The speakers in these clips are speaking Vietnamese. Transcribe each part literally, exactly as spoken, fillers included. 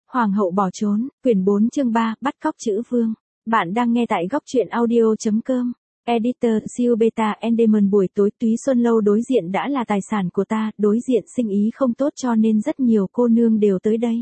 Hoàng hậu bỏ trốn, quyển bốn chương ba, bắt cóc chữ vương. Bạn đang nghe tại góc truyện audio chấm com. Editor, siêu beta Enderman buổi tối Túy Xuân Lâu đối diện đã là tài sản của ta, đối diện sinh ý không tốt cho nên rất nhiều cô nương đều tới đây.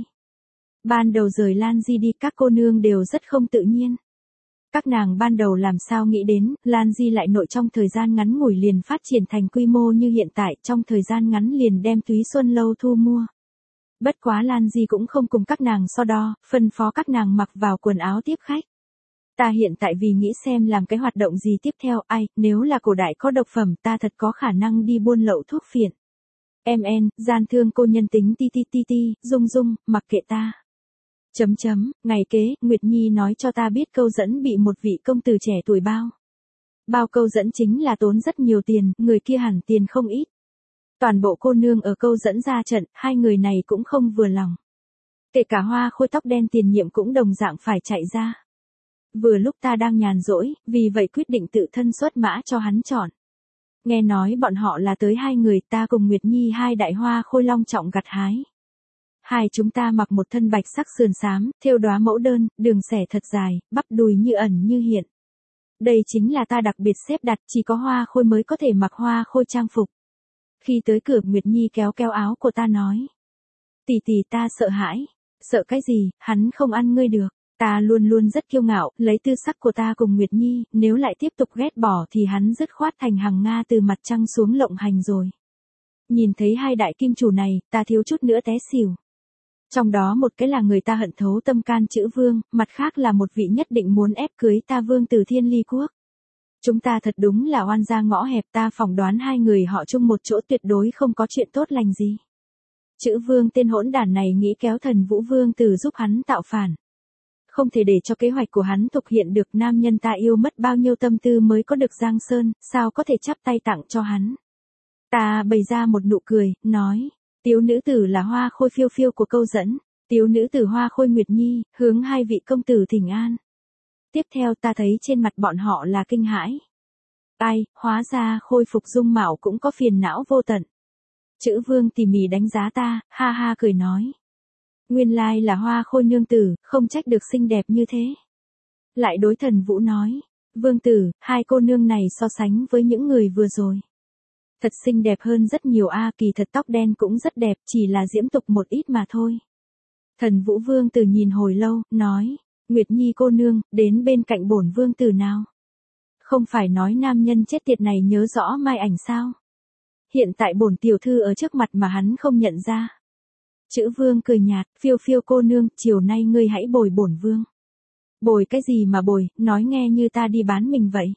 Ban đầu rời Lan Di đi các cô nương đều rất không tự nhiên. Các nàng ban đầu làm sao nghĩ đến, Lan Di lại nội trong thời gian ngắn ngủi liền phát triển thành quy mô như hiện tại, trong thời gian ngắn liền đem Túy Xuân Lâu thu mua. Bất quá Lan Di cũng không cùng các nàng so đo, phân phó các nàng mặc vào quần áo tiếp khách. Ta hiện tại vì nghĩ xem làm cái hoạt động gì tiếp theo, ai, nếu là cổ đại có độc phẩm ta thật có khả năng đi buôn lậu thuốc phiện. Em en, gian thương cô nhân tính ti ti ti ti, dung dung, mặc kệ ta. Chấm chấm, ngày kế, Nguyệt Nhi nói cho ta biết câu dẫn bị một vị công tử trẻ tuổi bao. Bao câu dẫn chính là tốn rất nhiều tiền, người kia hẳn tiền không ít. Toàn bộ cô nương ở câu dẫn ra trận, hai người này cũng không vừa lòng. Kể cả Hoa Khôi tóc đen tiền nhiệm cũng đồng dạng phải chạy ra. Vừa lúc ta đang nhàn rỗi, vì vậy quyết định tự thân xuất mã cho hắn chọn. Nghe nói bọn họ là tới hai người, ta cùng Nguyệt Nhi hai đại Hoa Khôi long trọng gặt hái. Hai chúng ta mặc một thân bạch sắc sườn xám, thêu đóa mẫu đơn, đường xẻ thật dài, bắp đùi như ẩn như hiện. Đây chính là ta đặc biệt xếp đặt, chỉ có Hoa Khôi mới có thể mặc Hoa Khôi trang phục. Khi tới cửa Nguyệt Nhi kéo kéo áo của ta nói. Tỷ tỷ ta sợ hãi. Sợ cái gì, hắn không ăn ngươi được. Ta luôn luôn rất kiêu ngạo, lấy tư sắc của ta cùng Nguyệt Nhi, nếu lại tiếp tục ghét bỏ thì hắn dứt khoát thành hằng Nga từ mặt trăng xuống lộng hành rồi. Nhìn thấy hai đại kim chủ này, ta thiếu chút nữa té xỉu. Trong đó một cái là người ta hận thấu tâm can chữ vương, mặt khác là một vị nhất định muốn ép cưới ta vương từ Thiên Ly Quốc. Chúng ta thật đúng là oan gia ngõ hẹp, ta phỏng đoán hai người họ chung một chỗ tuyệt đối không có chuyện tốt lành gì. Chữ vương tên hỗn đản này nghĩ kéo thần Vũ Vương Tử giúp hắn tạo phản. Không thể để cho kế hoạch của hắn thực hiện được, nam nhân ta yêu mất bao nhiêu tâm tư mới có được Giang Sơn, sao có thể chắp tay tặng cho hắn. Ta bày ra một nụ cười, nói, tiếu nữ tử là Hoa Khôi phiêu phiêu của câu dẫn, tiếu nữ tử Hoa Khôi Nguyệt Nhi, hướng hai vị công tử thỉnh an. Tiếp theo ta thấy trên mặt bọn họ là kinh hãi. Ai, hóa ra khôi phục dung mạo cũng có phiền não vô tận. Chữ vương tỉ mỉ đánh giá ta, ha ha cười nói. Nguyên lai là Hoa Khôi nương tử, không trách được xinh đẹp như thế. Lại đối thần Vũ nói, vương tử, hai cô nương này so sánh với những người vừa rồi. Thật xinh đẹp hơn rất nhiều a, kỳ thật tóc đen cũng rất đẹp, chỉ là diễm tục một ít mà thôi. Thần Vũ Vương Tử nhìn hồi lâu, nói, Nguyệt Nhi cô nương, đến bên cạnh bổn vương tử nào. Không phải nói nam nhân chết tiệt này nhớ rõ mai ảnh sao. Hiện tại bổn tiểu thư ở trước mặt mà hắn không nhận ra. Chữ vương cười nhạt, phiêu phiêu cô nương, chiều nay ngươi hãy bồi bổn vương. Bồi cái gì mà bồi, nói nghe như ta đi bán mình vậy.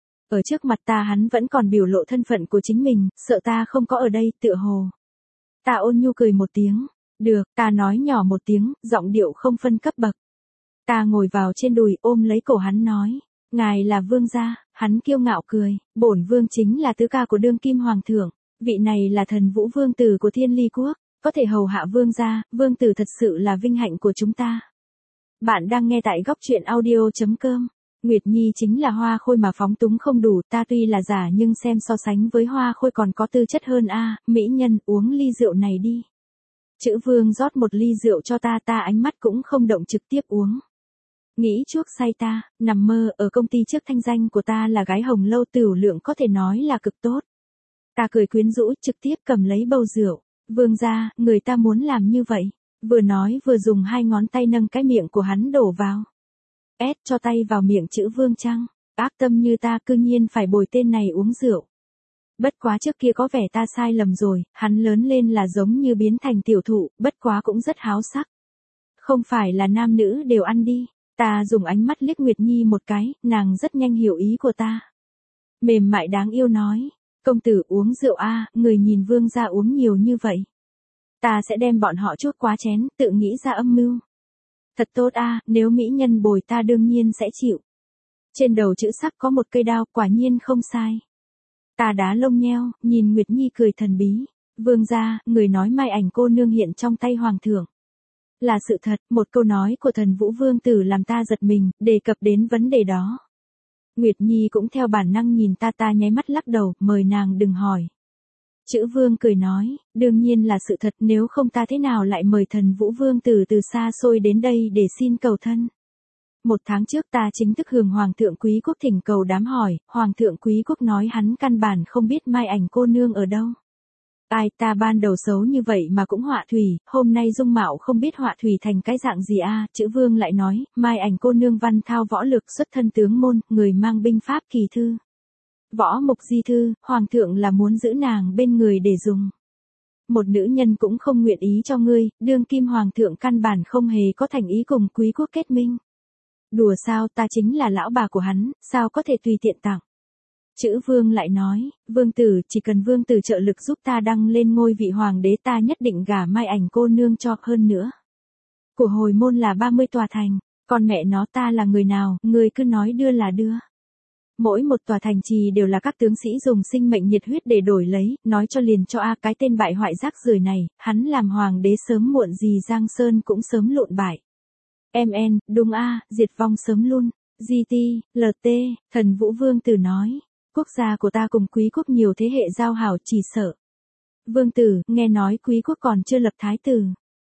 Ở trước mặt ta hắn vẫn còn biểu lộ thân phận của chính mình, sợ ta không có ở đây, tựa hồ. Ta ôn nhu cười một tiếng, được, ta nói nhỏ một tiếng, giọng điệu không phân cấp bậc. Ta ngồi vào trên đùi ôm lấy cổ hắn nói, ngài là vương gia, hắn kiêu ngạo cười, bổn vương chính là tứ ca của đương kim hoàng thượng, vị này là thần Vũ Vương Tử của Thiên Ly Quốc, có thể hầu hạ vương gia, vương tử thật sự là vinh hạnh của chúng ta. Bạn đang nghe tại góc truyện audio chấm com. Nguyệt Nhi chính là Hoa Khôi mà phóng túng không đủ, ta tuy là giả nhưng xem so sánh với Hoa Khôi còn có tư chất hơn a, mỹ nhân, uống ly rượu này đi. Chữ vương rót một ly rượu cho ta, ta ánh mắt cũng không động trực tiếp uống. Nghĩ chuốc say ta, nằm mơ, ở công ty trước thanh danh của ta là gái hồng lâu tửu lượng có thể nói là cực tốt. Ta cười quyến rũ, trực tiếp cầm lấy bầu rượu, vương gia, người ta muốn làm như vậy, vừa nói vừa dùng hai ngón tay nâng cái miệng của hắn đổ vào. Ép cho tay vào miệng chữ vương trăng, ác tâm như ta cư nhiên phải bồi tên này uống rượu. Bất quá trước kia có vẻ ta sai lầm rồi, hắn lớn lên là giống như biến thành tiểu thụ, bất quá cũng rất háo sắc. Không phải là nam nữ đều ăn đi, ta dùng ánh mắt liếc Nguyệt Nhi một cái, nàng rất nhanh hiểu ý của ta. Mềm mại đáng yêu nói, công tử uống rượu a, người nhìn vương gia uống nhiều như vậy. Ta sẽ đem bọn họ chuốc quá chén, tự nghĩ ra âm mưu. Thật tốt a, nếu mỹ nhân bồi ta đương nhiên sẽ chịu. Trên đầu chữ sắc có một cây đao, quả nhiên không sai. Ta đá lông nheo, nhìn Nguyệt Nhi cười thần bí. Vương gia, người nói mai ảnh cô nương hiện trong tay hoàng thượng. Là sự thật, một câu nói của thần Vũ Vương Tử làm ta giật mình, đề cập đến vấn đề đó. Nguyệt Nhi cũng theo bản năng nhìn ta, ta nháy mắt lắc đầu, mời nàng đừng hỏi. Chữ vương cười nói, đương nhiên là sự thật, nếu không ta thế nào lại mời thần Vũ Vương Tử từ xa xôi đến đây để xin cầu thân. Một tháng trước ta chính thức hướng Hoàng thượng Quý Quốc thỉnh cầu đám hỏi, Hoàng thượng Quý Quốc nói hắn căn bản không biết Mai Ảnh cô nương ở đâu. Ai, ta ban đầu xấu như vậy mà cũng họa thủy, hôm nay dung mạo không biết họa thủy thành cái dạng gì a à? Chữ vương lại nói, Mai Ảnh cô nương văn thao võ lực xuất thân tướng môn, người mang binh pháp kỳ thư. Võ mục di thư, Hoàng thượng là muốn giữ nàng bên người để dùng. Một nữ nhân cũng không nguyện ý cho ngươi, đương kim Hoàng thượng căn bản không hề có thành ý cùng Quý Quốc kết minh. Đùa sao, ta chính là lão bà của hắn, sao có thể tùy tiện tặng. Chữ vương lại nói, vương tử, chỉ cần vương tử trợ lực giúp ta đăng lên ngôi vị hoàng đế ta nhất định gả Mai Ảnh cô nương cho, hơn nữa. Của hồi môn là ba mươi tòa thành, còn mẹ nó ta là người nào, người cứ nói đưa là đưa. Mỗi một tòa thành trì đều là các tướng sĩ dùng sinh mệnh nhiệt huyết để đổi lấy, nói cho liền cho a cái tên bại hoại rác rưởi này, hắn làm hoàng đế sớm muộn gì Giang Sơn cũng sớm lụn bại. em en, đúng a, diệt vong sớm luôn. giê tê, lờ tê, thần Vũ Vương Tử nói. Quốc gia của ta cùng Quý Quốc nhiều thế hệ giao hảo chỉ sợ. Vương Tử, nghe nói Quý Quốc còn chưa lập thái tử.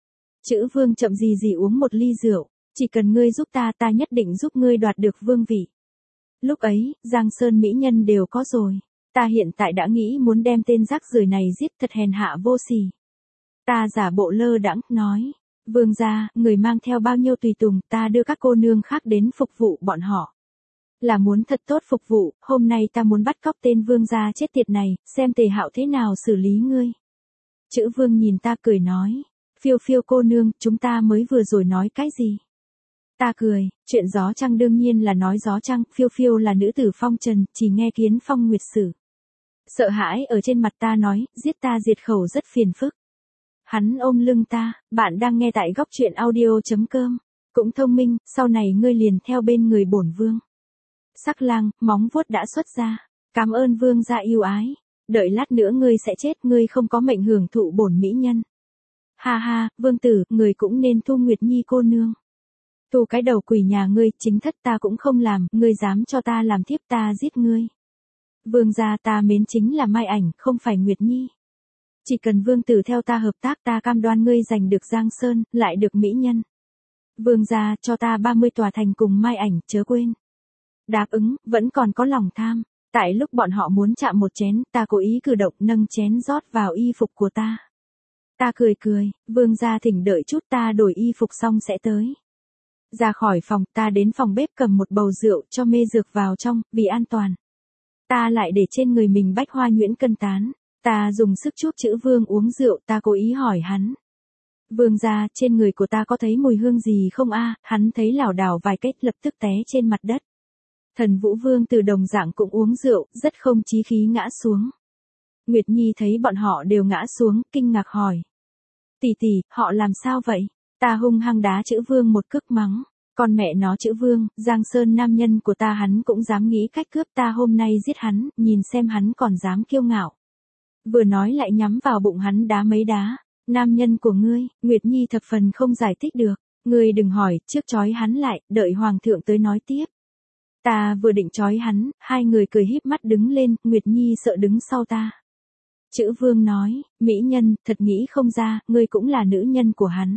Chữ vương chậm gì gì uống một ly rượu, chỉ cần ngươi giúp ta ta nhất định giúp ngươi đoạt được vương vị. Lúc ấy, Giang Sơn mỹ nhân đều có rồi. Ta hiện tại đã nghĩ muốn đem tên rác rưởi này giết thật hèn hạ vô sỉ. Ta giả bộ lơ đãng, nói. Vương gia, người mang theo bao nhiêu tùy tùng, ta đưa các cô nương khác đến phục vụ bọn họ. Là muốn thật tốt phục vụ, hôm nay ta muốn bắt cóc tên vương gia chết tiệt này, xem Tề Hạo thế nào xử lý ngươi. Chữ vương nhìn ta cười nói, phiêu phiêu cô nương, chúng ta mới vừa rồi nói cái gì? Ta cười, chuyện gió trăng đương nhiên là nói gió trăng, phiêu phiêu là nữ tử phong trần, chỉ nghe kiến phong nguyệt sử. Sợ hãi ở trên mặt ta nói, giết ta diệt khẩu rất phiền phức. Hắn ôm lưng ta, bạn đang nghe tại góc truyện audio chấm com. Cũng thông minh, sau này ngươi liền theo bên người bổn vương. Sắc lang, móng vuốt đã xuất ra. Cảm ơn vương gia yêu ái. Đợi lát nữa ngươi sẽ chết, ngươi không có mệnh hưởng thụ bổn mỹ nhân. Ha ha, vương tử, người cũng nên thu Nguyệt Nhi cô nương. Tu cái đầu quỷ nhà ngươi, chính thất ta cũng không làm, ngươi dám cho ta làm thiếp ta giết ngươi. Vương gia ta mến chính là Mai Ảnh, không phải Nguyệt Nhi. Chỉ cần vương tử theo ta hợp tác ta cam đoan ngươi giành được Giang Sơn, lại được mỹ nhân. Vương gia cho ta ba mươi tòa thành cùng Mai Ảnh, chớ quên. Đáp ứng, vẫn còn có lòng tham. Tại lúc bọn họ muốn chạm một chén, ta cố ý cử động nâng chén rót vào y phục của ta. Ta cười cười, vương gia thỉnh đợi chút ta đổi y phục xong sẽ tới. Ra khỏi phòng, ta đến phòng bếp cầm một bầu rượu cho mê dược vào trong, vì an toàn. Ta lại để trên người mình bách hoa nhuyễn cân tán. Ta dùng sức chuốc chữ vương uống rượu, ta cố ý hỏi hắn. Vương gia, trên người của ta có thấy mùi hương gì không a? Hắn thấy lảo đảo vài cách lập tức té trên mặt đất. Thần Vũ Vương từ đồng dạng cũng uống rượu, rất không chí khí ngã xuống. Nguyệt Nhi thấy bọn họ đều ngã xuống, kinh ngạc hỏi. Tỷ tỷ, họ làm sao vậy? Ta hung hăng đá chữ vương một cước mắng. Con mẹ nó chữ vương, Giang Sơn nam nhân của ta hắn cũng dám nghĩ cách cướp ta hôm nay giết hắn, nhìn xem hắn còn dám kiêu ngạo. Vừa nói lại nhắm vào bụng hắn đá mấy đá. Nam nhân của ngươi, Nguyệt Nhi thập phần không giải thích được. Ngươi đừng hỏi, trước trói hắn lại, đợi hoàng thượng tới nói tiếp. Ta vừa định trói hắn, hai người cười híp mắt đứng lên, Nguyệt Nhi sợ đứng sau ta. Chữ vương nói, mỹ nhân, thật nghĩ không ra, ngươi cũng là nữ nhân của hắn.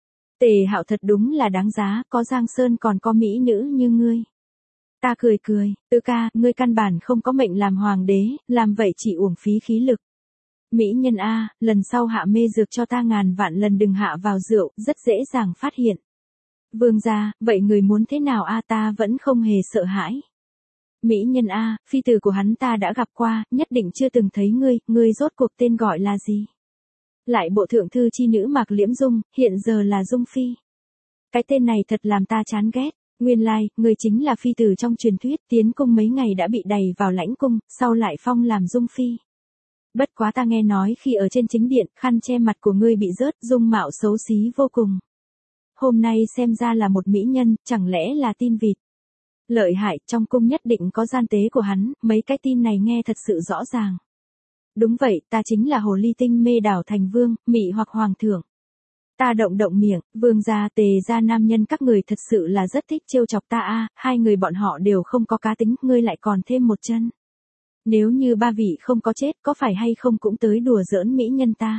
Tề Hạo thật đúng là đáng giá, có Giang Sơn còn có mỹ nữ như ngươi. Ta cười cười, Tứ ca, ngươi căn bản không có mệnh làm hoàng đế, làm vậy chỉ uổng phí khí lực. Mỹ nhân a, lần sau hạ mê dược cho ta ngàn vạn lần đừng hạ vào rượu, rất dễ dàng phát hiện. Vương gia, vậy người muốn thế nào a? Ta vẫn không hề sợ hãi. Mỹ nhân a, phi tử của hắn ta đã gặp qua, nhất định chưa từng thấy ngươi, ngươi rốt cuộc tên gọi là gì? Lại bộ thượng thư chi nữ Mạc Liễm Dung, hiện giờ là Dung Phi. Cái tên này thật làm ta chán ghét. Nguyên lai, like, ngươi chính là phi tử trong truyền thuyết, tiến cung mấy ngày đã bị đày vào lãnh cung, sau lại phong làm Dung Phi. Bất quá ta nghe nói khi ở trên chính điện, khăn che mặt của ngươi bị rớt, dung mạo xấu xí vô cùng. Hôm nay xem ra là một mỹ nhân, chẳng lẽ là tin vịt. Lợi hại, trong cung nhất định có gian tế của hắn, mấy cái tin này nghe thật sự rõ ràng. Đúng vậy, ta chính là hồ ly tinh mê đảo thành vương, mị hoặc hoàng thượng. Ta động động miệng, vương gia Tề gia nam nhân các người thật sự là rất thích trêu chọc ta a, hai người bọn họ đều không có cá tính, ngươi lại còn thêm một chân. Nếu như ba vị không có chết có phải hay không cũng tới đùa giỡn mỹ nhân ta.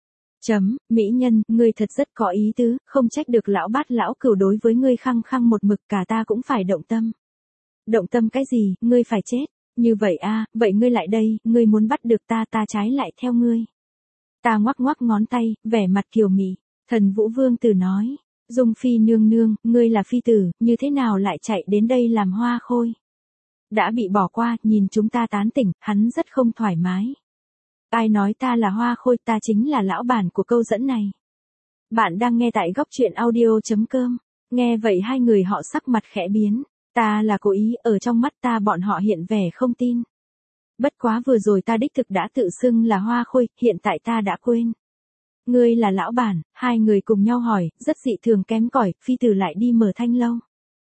Chấm, mỹ nhân, ngươi thật rất có ý tứ, không trách được lão bát lão cửu đối với ngươi khăng khăng một mực, cả ta cũng phải động tâm. Động tâm cái gì, ngươi phải chết. Như vậy a, vậy ngươi lại đây, ngươi muốn bắt được ta, ta trái lại theo ngươi. Ta ngoắc ngoắc ngón tay, vẻ mặt kiều mị. Thần Vũ Vương Tử nói, Dung Phi nương nương, ngươi là phi tử, như thế nào lại chạy đến đây làm hoa khôi? Đã bị bỏ qua, nhìn chúng ta tán tỉnh, hắn rất không thoải mái. Ai nói ta là hoa khôi, ta chính là lão bản của câu dẫn này. Bạn đang nghe tại góc truyện audio.com. Nghe vậy hai người họ sắc mặt khẽ biến. Ta là cố ý, ở trong mắt ta bọn họ hiện vẻ không tin. Bất quá vừa rồi ta đích thực đã tự xưng là hoa khôi, hiện tại ta đã quên. Ngươi là lão bản, hai người cùng nhau hỏi, rất dị thường kém cỏi, phi tử lại đi mở thanh lâu.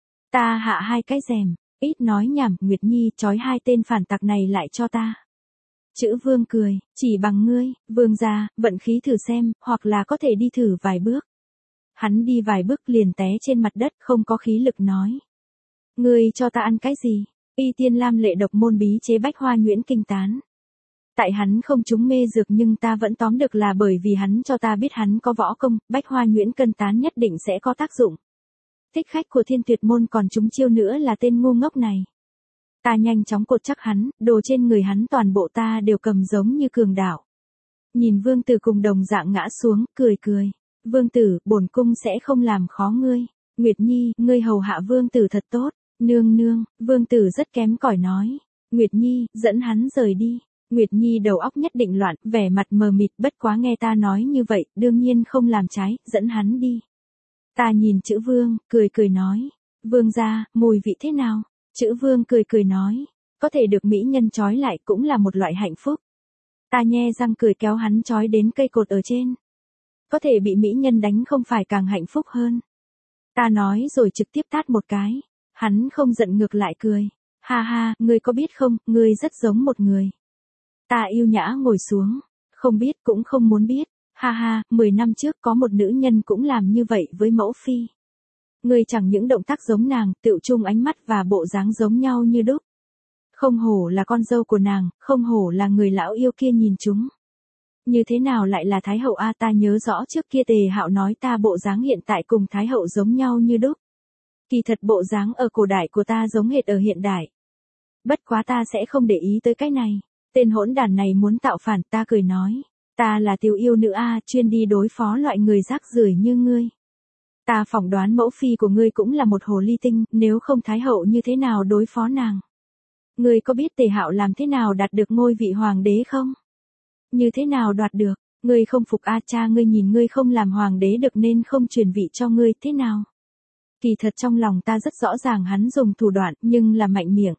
Ta hạ hai cái rèm, ít nói nhảm, Nguyệt Nhi trói hai tên phản tặc này lại cho ta. Chữ Vương cười, chỉ bằng ngươi, Vương gia, vận khí thử xem, hoặc là có thể đi thử vài bước. Hắn đi vài bước liền té trên mặt đất, không có khí lực nói. Ngươi cho ta ăn cái gì? Y Tiên Lam lệ độc môn bí chế bách hoa nhuyễn kinh tán. Tại hắn không trúng mê dược nhưng ta vẫn tóm được là bởi vì hắn cho ta biết hắn có võ công, bách hoa nhuyễn cân tán nhất định sẽ có tác dụng. Thích khách của Thiên Tuyệt môn còn trúng chiêu nữa là tên ngu ngốc này. Ta nhanh chóng cột chắc hắn, đồ trên người hắn toàn bộ ta đều cầm giống như cường đạo. Nhìn Vương Tử cùng đồng dạng ngã xuống, cười cười. Vương Tử, bổn cung sẽ không làm khó ngươi. Nguyệt Nhi, ngươi hầu hạ Vương Tử thật tốt. Nương nương, Vương Tử rất kém cỏi nói. Nguyệt Nhi, dẫn hắn rời đi. Nguyệt Nhi đầu óc nhất định loạn, vẻ mặt mờ mịt, bất quá nghe ta nói như vậy, đương nhiên không làm trái, dẫn hắn đi. Ta nhìn chữ Vương, cười cười nói. Vương gia, mùi vị thế nào? Chữ Vương cười cười nói. Có thể được mỹ nhân trói lại cũng là một loại hạnh phúc. Ta nhe răng cười kéo hắn trói đến cây cột ở trên. Có thể bị mỹ nhân đánh không phải càng hạnh phúc hơn. Ta nói rồi trực tiếp tát một cái. Hắn không giận ngược lại cười. Ha ha, ngươi có biết không, ngươi rất giống một người. Ta yêu nhã ngồi xuống. Không biết cũng không muốn biết. Ha ha, mười năm trước có một nữ nhân cũng làm như vậy với mẫu phi. Ngươi chẳng những động tác giống nàng, tựu chung ánh mắt và bộ dáng giống nhau như đúc. Không hổ là con dâu của nàng, không hổ là người lão yêu kia nhìn chúng. Như thế nào lại là Thái hậu a, ta nhớ rõ trước kia Tề Hạo nói ta bộ dáng hiện tại cùng Thái hậu giống nhau như đúc. Kỳ thật bộ dáng ở cổ đại của ta giống hệt ở hiện đại. Bất quá ta sẽ không để ý tới cái này. Tên hỗn đản này muốn tạo phản, ta cười nói. Ta là tiểu yêu nữ a, chuyên đi đối phó loại người rác rưởi như ngươi. Ta phỏng đoán mẫu phi của ngươi cũng là một hồ ly tinh, nếu không Thái hậu như thế nào đối phó nàng. Ngươi có biết Tề Hạo làm thế nào đạt được ngôi vị hoàng đế không? Như thế nào đoạt được? Ngươi không phục a, cha ngươi nhìn ngươi không làm hoàng đế được nên không truyền vị cho ngươi, thế nào? Kỳ thật trong lòng ta rất rõ ràng hắn dùng thủ đoạn, nhưng là mạnh miệng.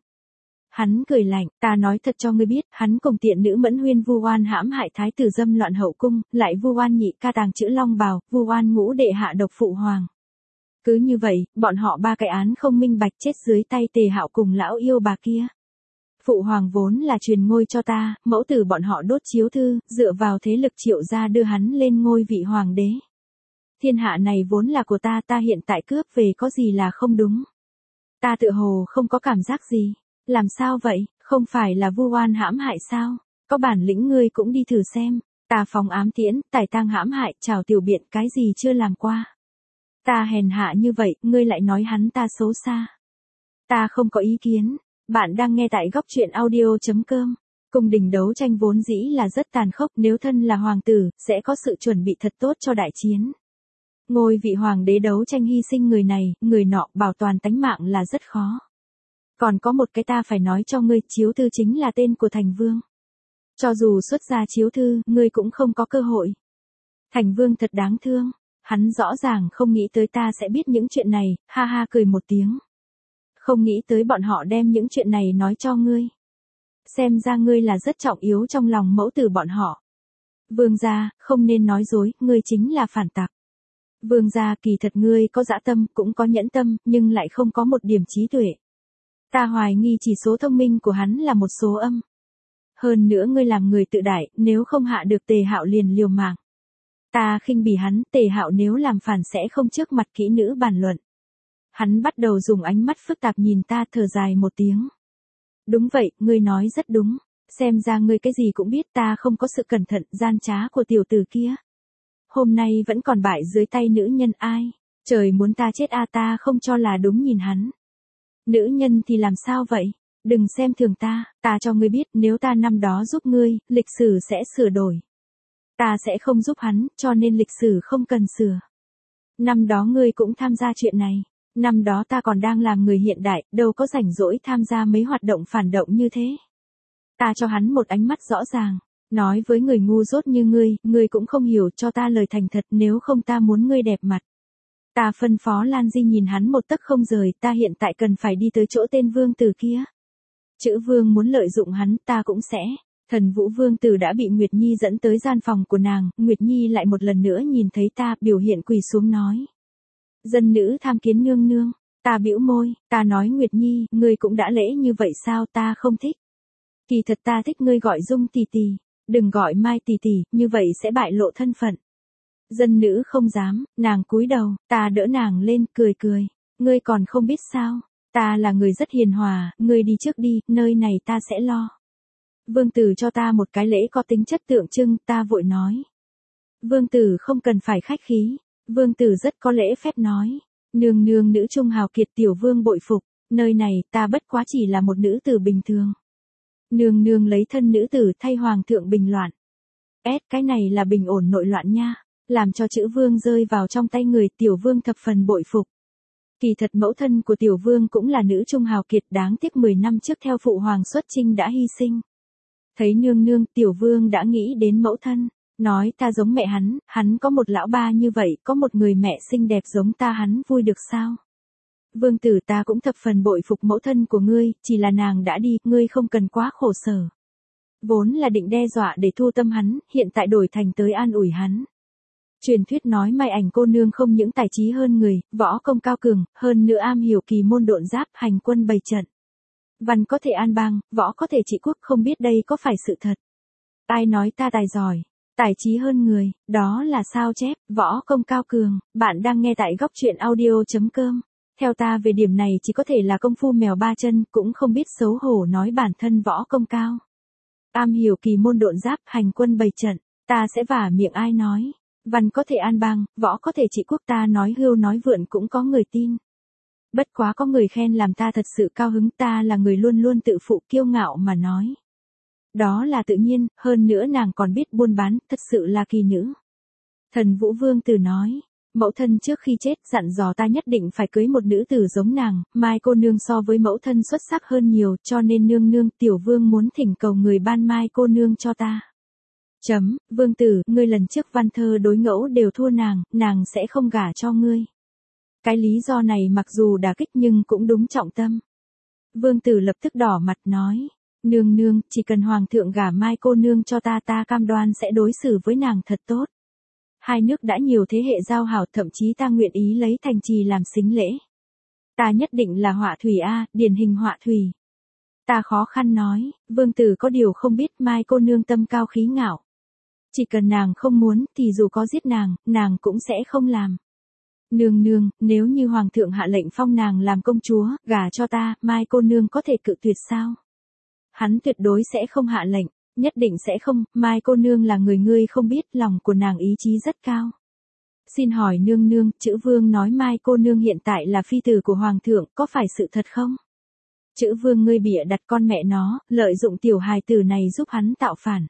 Hắn cười lạnh, ta nói thật cho ngươi biết, hắn cùng tiện nữ Mẫn Huyên vu oan hãm hại thái tử dâm loạn hậu cung, lại vu oan nhị ca tàng chữ long bào, vu oan ngũ đệ hạ độc phụ hoàng. Cứ như vậy, bọn họ ba cái án không minh bạch chết dưới tay Tề Hạo cùng lão yêu bà kia. Phụ hoàng vốn là truyền ngôi cho ta, mẫu tử bọn họ đốt chiếu thư, dựa vào thế lực Triệu gia đưa hắn lên ngôi vị hoàng đế. Thiên hạ này vốn là của ta, ta hiện tại cướp về có gì là không đúng. Ta tự hồ không có cảm giác gì. Làm sao vậy, không phải là vu oan hãm hại sao? Có bản lĩnh ngươi cũng đi thử xem. Ta phóng ám tiễn, tài tang hãm hại, chào tiểu biện, cái gì chưa làm qua. Ta hèn hạ như vậy, ngươi lại nói hắn ta xấu xa. Ta không có ý kiến. Bạn đang nghe tại góc truyện audio.com. Cung đình đấu tranh vốn dĩ là rất tàn khốc, nếu thân là hoàng tử, sẽ có sự chuẩn bị thật tốt cho đại chiến. Ngôi vị hoàng đế đấu tranh hy sinh người này, người nọ, bảo toàn tánh mạng là rất khó. Còn có một cái ta phải nói cho ngươi, chiếu thư chính là tên của Thành Vương. Cho dù xuất ra chiếu thư, ngươi cũng không có cơ hội. Thành Vương thật đáng thương, hắn rõ ràng không nghĩ tới ta sẽ biết những chuyện này, ha ha cười một tiếng. Không nghĩ tới bọn họ đem những chuyện này nói cho ngươi. Xem ra ngươi là rất trọng yếu trong lòng mẫu tử bọn họ. Vương gia, không nên nói dối, ngươi chính là phản tặc. Vương gia, kỳ thật ngươi có dã tâm, cũng có nhẫn tâm, nhưng lại không có một điểm trí tuệ. Ta hoài nghi chỉ số thông minh của hắn là một số âm. Hơn nữa ngươi làm người tự đại, nếu không hạ được Tề Hạo liền liều mạng. Ta khinh bỉ hắn, Tề Hạo nếu làm phản sẽ không trước mặt kỹ nữ bàn luận. Hắn bắt đầu dùng ánh mắt phức tạp nhìn ta, thở dài một tiếng. Đúng vậy, ngươi nói rất đúng. Xem ra ngươi cái gì cũng biết, ta không có sự cẩn thận gian trá của tiểu tử kia. Hôm nay vẫn còn bại dưới tay nữ nhân ai. Trời muốn ta chết a, ta không cho là đúng nhìn hắn. Nữ nhân thì làm sao vậy? Đừng xem thường ta, ta cho ngươi biết nếu ta năm đó giúp ngươi, lịch sử sẽ sửa đổi. Ta sẽ không giúp hắn, cho nên lịch sử không cần sửa. Năm đó ngươi cũng tham gia chuyện này. Năm đó ta còn đang làm người hiện đại, đâu có rảnh rỗi tham gia mấy hoạt động phản động như thế. Ta cho hắn một ánh mắt rõ ràng. Nói với người ngu dốt như ngươi, ngươi cũng không hiểu, cho ta lời thành thật, nếu không ta muốn ngươi đẹp mặt. Ta phân phó Lan Di nhìn hắn một tấc không rời, ta hiện tại cần phải đi tới chỗ tên vương tử kia. Chữ vương muốn lợi dụng hắn, ta cũng sẽ. Thần Vũ vương tử đã bị Nguyệt Nhi dẫn tới gian phòng của nàng, Nguyệt Nhi lại một lần nữa nhìn thấy ta, biểu hiện quỳ xuống nói. Dân nữ tham kiến nương nương, ta bĩu môi, ta nói Nguyệt Nhi, ngươi cũng đã lễ như vậy sao, ta không thích. Kỳ thật ta thích ngươi gọi Dung tỷ tỷ, đừng gọi Mai tỷ tỷ, như vậy sẽ bại lộ thân phận. Dân nữ không dám, nàng cúi đầu, ta đỡ nàng lên, cười cười. Ngươi còn không biết sao, ta là người rất hiền hòa, ngươi đi trước đi, nơi này ta sẽ lo. Vương tử cho ta một cái lễ có tính chất tượng trưng, ta vội nói. Vương tử không cần phải khách khí, vương tử rất có lễ phép nói. Nương nương nữ trung hào kiệt, tiểu vương bội phục, nơi này ta bất quá chỉ là một nữ tử bình thường. Nương nương lấy thân nữ tử thay hoàng thượng bình loạn. Ét, cái này là bình ổn nội loạn nha. Làm cho chữ vương rơi vào trong tay người, tiểu vương thập phần bội phục. Kỳ thật mẫu thân của tiểu vương cũng là nữ trung hào kiệt, đáng tiếc mười năm trước theo phụ hoàng xuất chinh đã hy sinh. Thấy nương nương, tiểu vương đã nghĩ đến mẫu thân, nói ta giống mẹ hắn, hắn có một lão ba như vậy, có một người mẹ xinh đẹp giống ta, hắn vui được sao? Vương tử, ta cũng thập phần bội phục mẫu thân của ngươi, chỉ là nàng đã đi, ngươi không cần quá khổ sở. Vốn là định đe dọa để thu tâm hắn, hiện tại đổi thành tới an ủi hắn. Truyền thuyết nói Mai Ảnh cô nương không những tài trí hơn người, võ công cao cường, hơn nữa am hiểu kỳ môn độn giáp, hành quân bày trận. Văn có thể an bang, võ có thể trị quốc, không biết đây có phải sự thật. Ai nói ta tài giỏi, tài trí hơn người, đó là sao chép, võ công cao cường, bạn đang nghe tại góc truyện audio chấm com. Theo ta về điểm này chỉ có thể là công phu mèo ba chân, cũng không biết xấu hổ nói bản thân võ công cao. Am hiểu kỳ môn độn giáp, hành quân bày trận, ta sẽ vả miệng ai nói. Văn có thể an bang, võ có thể trị quốc, ta nói hưu nói vượn cũng có người tin. Bất quá có người khen làm ta thật sự cao hứng, ta là người luôn luôn tự phụ kiêu ngạo mà nói. Đó là tự nhiên, hơn nữa nàng còn biết buôn bán, thật sự là kỳ nữ. Thần Vũ vương tử nói, mẫu thân trước khi chết dặn dò ta nhất định phải cưới một nữ tử giống nàng, Mai cô nương so với mẫu thân xuất sắc hơn nhiều, cho nên nương nương, tiểu vương muốn thỉnh cầu người ban Mai cô nương cho ta. Chấm, vương tử, ngươi lần trước văn thơ đối ngẫu đều thua nàng, nàng sẽ không gả cho ngươi. Cái lý do này mặc dù đả kích nhưng cũng đúng trọng tâm. Vương tử lập tức đỏ mặt nói, nương nương, chỉ cần hoàng thượng gả Mai cô nương cho ta, ta cam đoan sẽ đối xử với nàng thật tốt. Hai nước đã nhiều thế hệ giao hảo, thậm chí ta nguyện ý lấy thành trì làm sính lễ. Ta nhất định là họa thủy a, điển hình họa thủy. Ta khó khăn nói, vương tử có điều không biết Mai cô nương tâm cao khí ngạo. Chỉ cần nàng không muốn, thì dù có giết nàng, nàng cũng sẽ không làm. Nương nương, nếu như hoàng thượng hạ lệnh phong nàng làm công chúa, gả cho ta, Mai cô nương có thể cự tuyệt sao? Hắn tuyệt đối sẽ không hạ lệnh, nhất định sẽ không, Mai cô nương là người ngươi không biết, lòng của nàng ý chí rất cao. Xin hỏi nương nương, chữ vương nói Mai cô nương hiện tại là phi tử của hoàng thượng, có phải sự thật không? Chữ vương ngươi bịa đặt con mẹ nó, lợi dụng tiểu hài tử này giúp hắn tạo phản.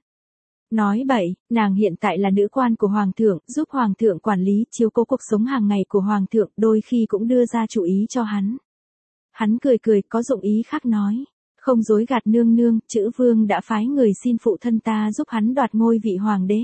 Nói bậy, nàng hiện tại là nữ quan của hoàng thượng, giúp hoàng thượng quản lý, chiếu cố cuộc sống hàng ngày của hoàng thượng, đôi khi cũng đưa ra chủ ý cho hắn. Hắn cười cười, có dụng ý khác nói, không dối gạt nương nương, chữ vương đã phái người xin phụ thân ta giúp hắn đoạt ngôi vị hoàng đế.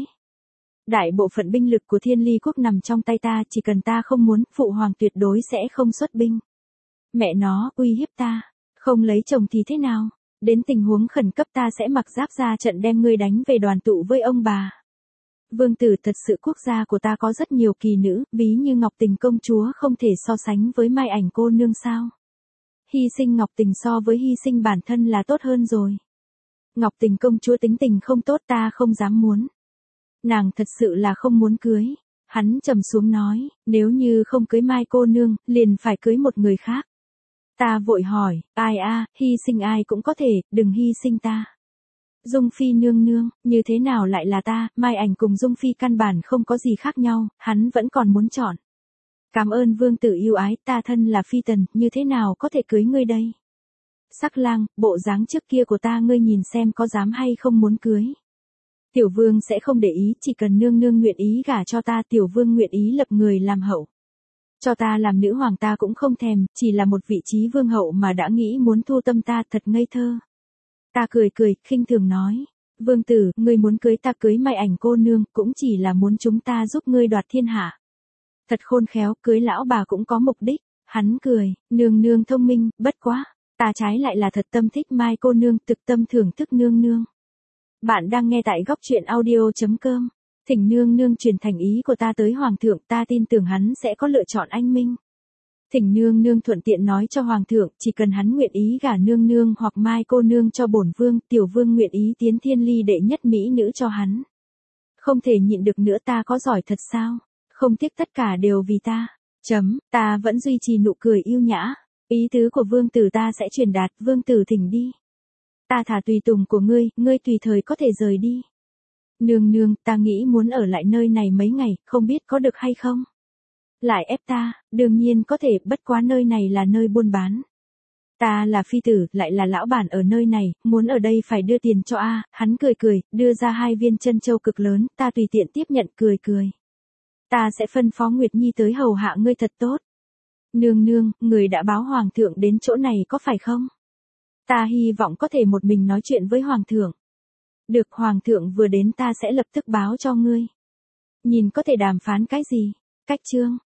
Đại bộ phận binh lực của Thiên Ly quốc nằm trong tay ta, chỉ cần ta không muốn, phụ hoàng tuyệt đối sẽ không xuất binh. Mẹ nó, uy hiếp ta, không lấy chồng thì thế nào? Đến tình huống khẩn cấp ta sẽ mặc giáp ra trận đem ngươi đánh về đoàn tụ với ông bà. Vương tử, thật sự quốc gia của ta có rất nhiều kỳ nữ, ví như Ngọc Tình công chúa không thể so sánh với Mai Ảnh cô nương sao. Hy sinh Ngọc Tình so với hy sinh bản thân là tốt hơn rồi. Ngọc Tình công chúa tính tình không tốt, ta không dám muốn. Nàng thật sự là không muốn cưới. Hắn trầm xuống nói, nếu như không cưới Mai cô nương, liền phải cưới một người khác. Ta vội hỏi, ai a, hy sinh ai cũng có thể, đừng hy sinh ta. Dung Phi nương nương, như thế nào lại là ta, Mai Ảnh cùng Dung Phi căn bản không có gì khác nhau, hắn vẫn còn muốn chọn. Cảm ơn vương tử yêu ái, ta thân là phi tần, như thế nào có thể cưới ngươi đây? Sắc lang, bộ dáng trước kia của ta ngươi nhìn xem có dám hay không muốn cưới. Tiểu vương sẽ không để ý, chỉ cần nương nương nguyện ý gả cho ta, tiểu vương nguyện ý lập người làm hậu. Cho ta làm nữ hoàng ta cũng không thèm, chỉ là một vị trí vương hậu mà đã nghĩ muốn thu tâm ta, thật ngây thơ. Ta cười cười, khinh thường nói. Vương tử, ngươi muốn cưới ta cưới Mai Ảnh cô nương, cũng chỉ là muốn chúng ta giúp ngươi đoạt thiên hạ. Thật khôn khéo, cưới lão bà cũng có mục đích. Hắn cười, nương nương thông minh, bất quá. Ta trái lại là thật tâm thích Mai cô nương, thực tâm thưởng thức nương nương. Bạn đang nghe tại góc truyện audio.com. Thỉnh nương nương truyền thành ý của ta tới hoàng thượng, ta tin tưởng hắn sẽ có lựa chọn anh minh. Thỉnh nương nương thuận tiện nói cho hoàng thượng, chỉ cần hắn nguyện ý gả nương nương hoặc Mai cô nương cho bổn vương, tiểu vương nguyện ý tiến thiên ly đệ nhất mỹ nữ cho hắn. Không thể nhịn được nữa, ta có giỏi thật sao? Không tiếc tất cả đều vì ta. Chấm, ta vẫn duy trì nụ cười yêu nhã. Ý tứ của vương tử ta sẽ truyền đạt, vương tử thỉnh đi. Ta thả tùy tùng của ngươi, ngươi tùy thời có thể rời đi. Nương nương, ta nghĩ muốn ở lại nơi này mấy ngày, không biết có được hay không? Lại ép ta, đương nhiên có thể, bất quá nơi này là nơi buôn bán. Ta là phi tử, lại là lão bản ở nơi này, muốn ở đây phải đưa tiền cho a. Hắn cười cười, đưa ra hai viên chân châu cực lớn, ta tùy tiện tiếp nhận, cười cười. Ta sẽ phân phó Nguyệt Nhi tới hầu hạ ngươi thật tốt. Nương nương, người đã báo hoàng thượng đến chỗ này có phải không? Ta hy vọng có thể một mình nói chuyện với hoàng thượng. Được, hoàng thượng vừa đến ta sẽ lập tức báo cho ngươi. Nhìn có thể đàm phán cái gì? Cách chương.